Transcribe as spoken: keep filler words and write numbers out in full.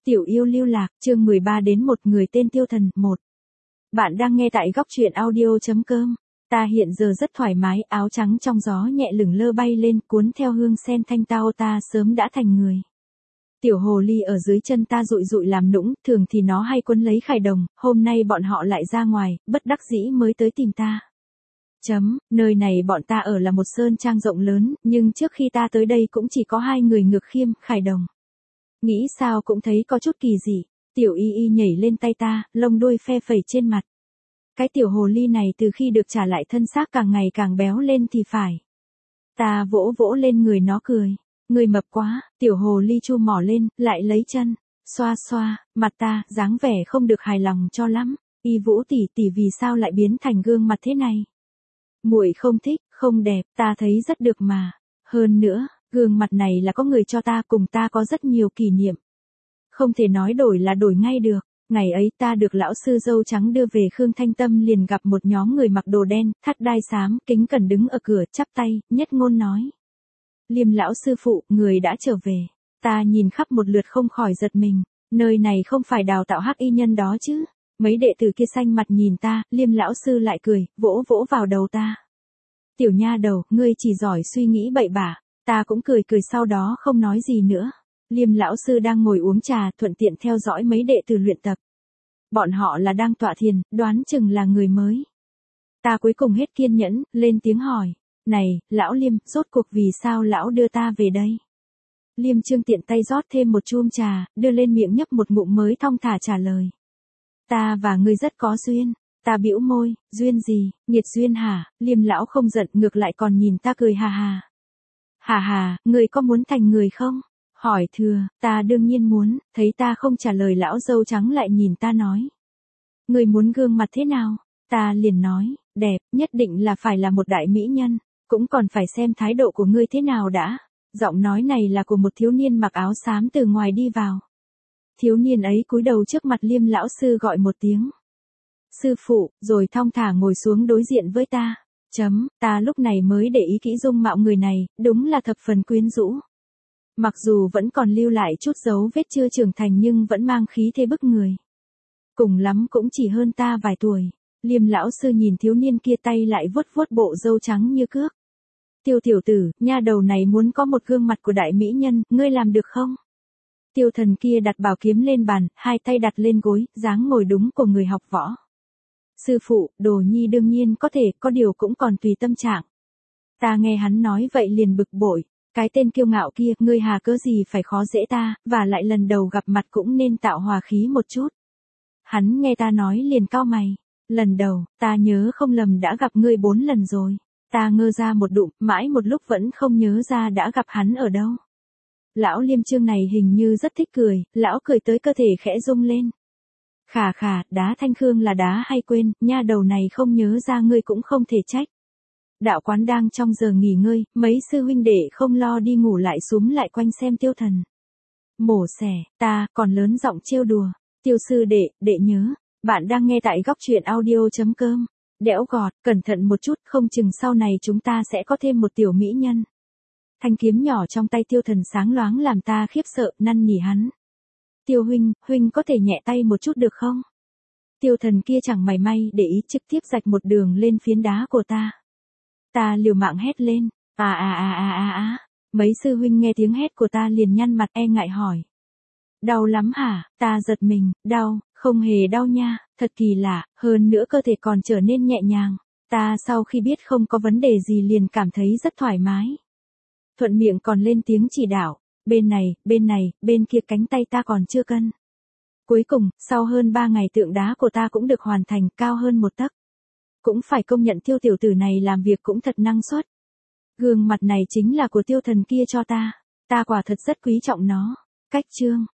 Tiểu yêu lưu lạc, chương mười ba đến một người tên Tiêu Thần, một. Bạn đang nghe tại góc truyện audio.com. Ta hiện giờ rất thoải mái, áo trắng trong gió nhẹ lửng lơ bay lên, cuốn theo hương sen thanh tao, ta sớm đã thành người. Tiểu hồ ly ở dưới chân ta rụi rụi làm nũng, thường thì nó hay quấn lấy Khải Đồng, hôm nay bọn họ lại ra ngoài, bất đắc dĩ mới tới tìm ta. Chấm, nơi này bọn ta ở là một sơn trang rộng lớn, nhưng trước khi ta tới đây cũng chỉ có hai người Ngược Khiêm, Khải Đồng. Nghĩ sao cũng thấy có chút kỳ dị, tiểu y y nhảy lên tay ta, lông đuôi phe phẩy trên mặt. Cái tiểu hồ ly này từ khi được trả lại thân xác càng ngày càng béo lên thì phải. Ta vỗ vỗ lên người nó cười, người mập quá, tiểu hồ ly chu mỏ lên, lại lấy chân, xoa xoa, mặt ta, dáng vẻ không được hài lòng cho lắm, y Vũ tỷ tỷ vì sao lại biến thành gương mặt thế này? Muội không thích, không đẹp, ta thấy rất được mà, hơn nữa. Gương mặt này là có người cho ta, cùng ta có rất nhiều kỷ niệm. Không thể nói đổi là đổi ngay được. Ngày ấy ta được lão sư dâu trắng đưa về Khương Thanh Tâm, liền gặp một nhóm người mặc đồ đen, thắt đai xám, kính cẩn đứng ở cửa, chắp tay, nhất ngôn nói. Liêm lão sư phụ, người đã trở về. Ta nhìn khắp một lượt không khỏi giật mình. Nơi này không phải đào tạo hắc y nhân đó chứ. Mấy đệ tử kia xanh mặt nhìn ta, Liêm lão sư lại cười, vỗ vỗ vào đầu ta. Tiểu nha đầu, ngươi chỉ giỏi suy nghĩ bậy bạ. Ta cũng cười cười sau đó không nói gì nữa. Liêm lão sư đang ngồi uống trà, thuận tiện theo dõi mấy đệ tử luyện tập. Bọn họ là đang tọa thiền, đoán chừng là người mới. Ta cuối cùng hết kiên nhẫn, lên tiếng hỏi. Này, lão Liêm, rốt cuộc vì sao lão đưa ta về đây? Liêm Trương tiện tay rót thêm một chum trà, đưa lên miệng nhấp một ngụm mới thong thả trả lời. Ta và ngươi rất có duyên. Ta bĩu môi, duyên gì, nghiệt duyên hả? Liêm lão không giận, ngược lại còn nhìn ta cười hà hà. Hà hà, người có muốn thành người không? Hỏi thừa, ta đương nhiên muốn, thấy ta không trả lời lão dâu trắng lại nhìn ta nói. Người muốn gương mặt thế nào? Ta liền nói, đẹp, nhất định là phải là một đại mỹ nhân, cũng còn phải xem thái độ của ngươi thế nào đã. Giọng nói này là của một thiếu niên mặc áo xám từ ngoài đi vào. Thiếu niên ấy cúi đầu trước mặt Liêm lão sư gọi một tiếng. Sư phụ, rồi thong thả ngồi xuống đối diện với ta. Chấm, ta lúc này mới để ý kỹ dung mạo người này, đúng là thập phần quyến rũ. Mặc dù vẫn còn lưu lại chút dấu vết chưa trưởng thành nhưng vẫn mang khí thế bức người. Cùng lắm cũng chỉ hơn ta vài tuổi. Liêm lão sư nhìn thiếu niên kia, tay lại vuốt vuốt bộ râu trắng như cước. Tiêu tiểu tử, nha đầu này muốn có một gương mặt của đại mỹ nhân, ngươi làm được không? Tiêu Thần kia đặt bảo kiếm lên bàn, hai tay đặt lên gối, dáng ngồi đúng của người học võ. Sư phụ, đồ nhi đương nhiên có thể, có điều cũng còn tùy tâm trạng. Ta nghe hắn nói vậy liền bực bội, cái tên kiêu ngạo kia, ngươi hà cớ gì phải khó dễ ta, và lại lần đầu gặp mặt cũng nên tạo hòa khí một chút. Hắn nghe ta nói liền cau mày, lần đầu, ta nhớ không lầm đã gặp ngươi bốn lần rồi. Ta ngơ ra một đụng, mãi một lúc vẫn không nhớ ra đã gặp hắn ở đâu. Lão Liêm Trương này hình như rất thích cười, lão cười tới cơ thể khẽ rung lên. Khà khà, đá thanh khương là đá hay quên, nha đầu này không nhớ ra ngươi cũng không thể trách. Đạo quán đang trong giờ nghỉ ngơi, mấy sư huynh đệ không lo đi ngủ lại xúm lại quanh xem Tiêu Thần. Mổ xẻ, ta, còn lớn giọng trêu đùa. Tiêu sư đệ, đệ nhớ, bạn đang nghe tại góc truyện audio.com. Đẽo gọt, cẩn thận một chút, không chừng sau này chúng ta sẽ có thêm một tiểu mỹ nhân. Thanh kiếm nhỏ trong tay Tiêu Thần sáng loáng làm ta khiếp sợ, năn nỉ hắn. Tiêu huynh, huynh có thể nhẹ tay một chút được không? Tiêu Thần kia chẳng mảy may để ý, trực tiếp rạch một đường lên phiến đá của ta. Ta liều mạng hét lên, à à à à à à, mấy sư huynh nghe tiếng hét của ta liền nhăn mặt e ngại hỏi. Đau lắm hả? Ta giật mình, đau, không hề đau nha, thật kỳ lạ, hơn nữa cơ thể còn trở nên nhẹ nhàng. Ta sau khi biết không có vấn đề gì liền cảm thấy rất thoải mái. Thuận miệng còn lên tiếng chỉ đạo, bên này, bên này, bên kia cánh tay ta còn chưa cân. Cuối cùng, sau hơn ba ngày tượng đá của ta cũng được hoàn thành, cao hơn một tấc. Cũng phải công nhận Tiêu tiểu tử này làm việc cũng thật năng suất. Gương mặt này chính là của Tiêu Thần kia cho ta, ta quả thật rất quý trọng nó. Cách chương.